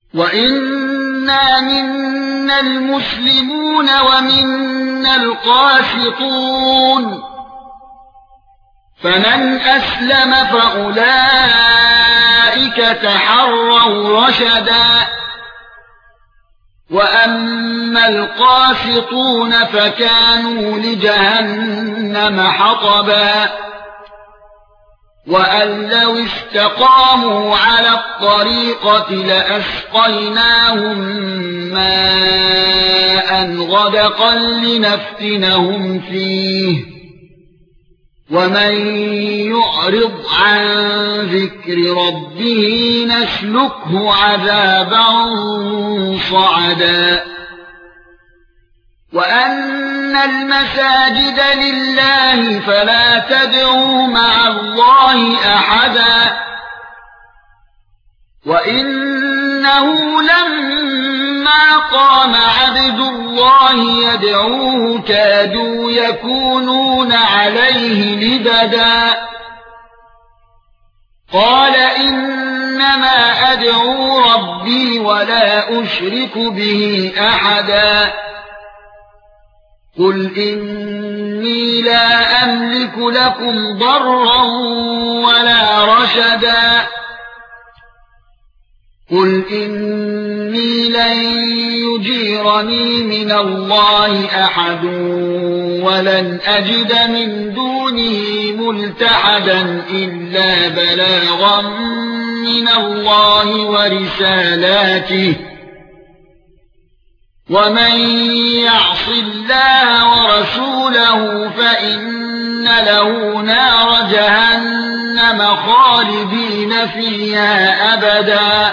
وَإِنَّا مِنَّا الْمُسْلِمُونَ وَمِنَّا الْقَاسِطُونَ فَمَنْ أَسْلَمَ فَأُولَئِكَ تَحَرَّوْا رَشَدًا وَأَمَّا الْقَاسِطُونَ فَكَانُوا لِجَهَنَّمَ حَطَبًا وَأَن لَّوْ اسْتَقَامُوا عَلَى الطَّرِيقَةِ لَأَسْقَيْنَاهُم مَّاءً غَدَقًا لِّنَفْتِنَهُمْ فِيهِ وَمَن يُعْرِضْ عَن ذِكْرِ رَبِّهِ نَسْلُكْهُ عَذَابًا صَعَدًا وَأَنَّ الْمَسَاجِدَ لِلَّهِ فَلَا تَدْعُوا مَعَ اللَّهِ أَحَدًا وَإِنَّهُ لَمَّا قَامَ عَبْدُ اللَّهِ يَدْعُوهُ كَادُوا يَكُونُونَ عَلَيْهِ لِبَدًا قَالَ إِنَّمَا أَدْعُو رَبِّي وَلَا أُشْرِكُ بِهِ أَحَدًا قُلْ إِنِّي لَا أَمْلِكُ لَكُمْ ضَرًّا وَلَا رَشَدًا قُلْ إِنِّي لَن يُجِيرَنِي مِنَ اللَّهِ أَحَدٌ وَلَنْ أَجِدَ مِن دُونِهِ مُلْتَحَدًا إِلَّا بَلَاغًا مِنَ اللَّهِ وَرِسَالَاتِهِ وَمَن يَعْصِ اللَّهَ وَرَسُولَهُ فَإِنَّ لَهُ نَارَ جَهَنَّمَ خَالِدِينَ فِيهَا أَبَدًا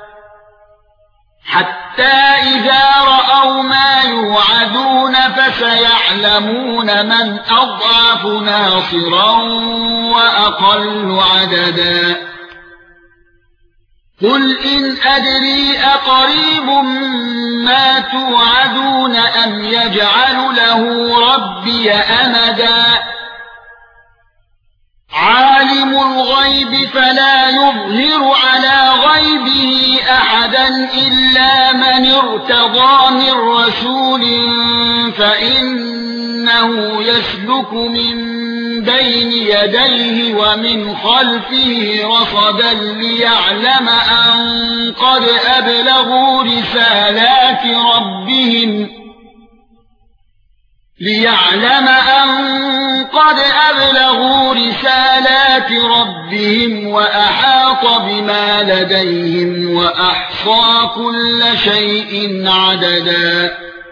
حَتَّى إِذَا رَأَوْا مَا يُوعَدُونَ فَسَيَعْلَمُونَ مَنْ أَضْعَفُ نَاصِرًا وَأَقَلُّ عَدَدًا قُلْ إِنْ أَدْرِي أَقَرِيبٌ مَا تُوعَدُونَ أَمْ يَجْعَلُ لَهُ رَبِّي أَمَدًا عَالِمُ الْغَيْبِ فَلَا يُظْهِرُ عَلَى غَيْبِهِ أَحَدًا إِلَّا مَنِ ارْتَضَىٰ مِن رَّسُولٍ فَإِنَّهُ يَسْلُكُ مِن بَيْنِ يَدَيْهِ وَمِنْ خَلْفِهِ رَصَدًا لِّيَعْلَمَ أَن قَدْ أَبْلَغُوا رِسَالَاتِ رَبِّهِمْ وَأَحَاطَ بِمَا لَدَيْهِمْ وَأَحْصَىٰ كُلَّ شَيْءٍ عَدَدًا